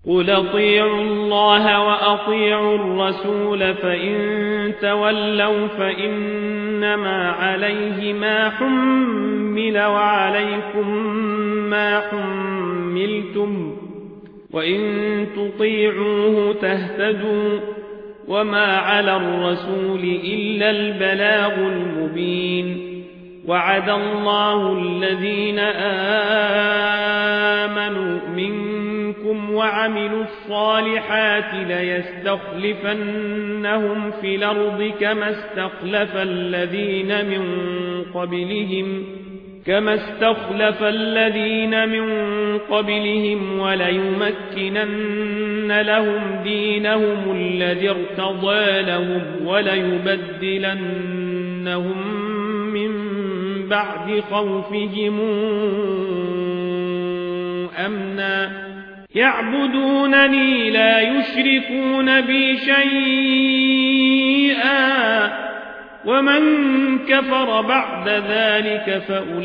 قل اطيعوا الله وأطيعوا الرسول فإن تولوا فإنما عليه ما حمل وعليكم ما حملتم وإن تطيعوه تهتدوا وما على الرسول إلا البلاغ المبين وعد الله الذين آمنوا منكم وعملوا الصالحات ليستخلفنهم في الأرض كما استخلف الذين من قبلهم وليمكنن لهم دينهم الذي ارتضى لهم وليبدلنهم من بعد خوفهم أمنا يعبدونني لا يشركون بي شيئا ومن كفر بعد ذلك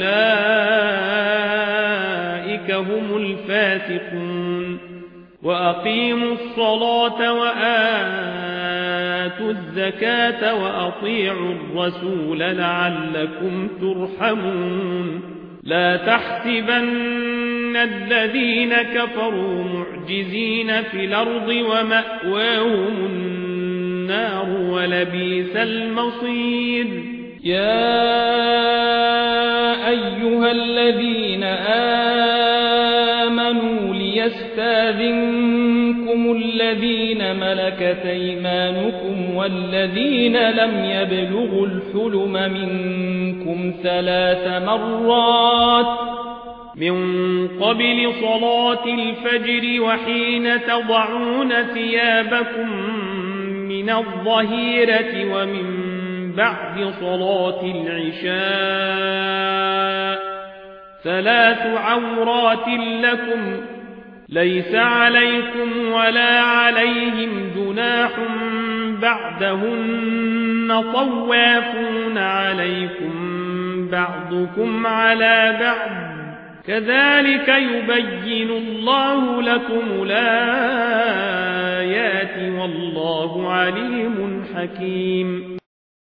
فأولئك هم الفاسقون وأقيموا الصلاة وآتوا الزكاة وأطيعوا الرسول لعلكم ترحمون لا تحسبن الذين كفروا معجزين في الأرض ومأواهم النار ولبئس المصير يا أيها الذين آمنوا ليستاذنكم الذين ملكت أيمانكم والذين لم يبلغوا الحلم منكم 3 مرات من قبل صلاة الفجر وحين تضعون ثيابكم من الظهيرة ومن بعد صلاة العشاء 3 عورات لكم ليس عليكم ولا عليهم جناح بعدهن طوافون عليكم بعضكم على بعض كذلك يبين الله لكم الآيات والله عليم حكيم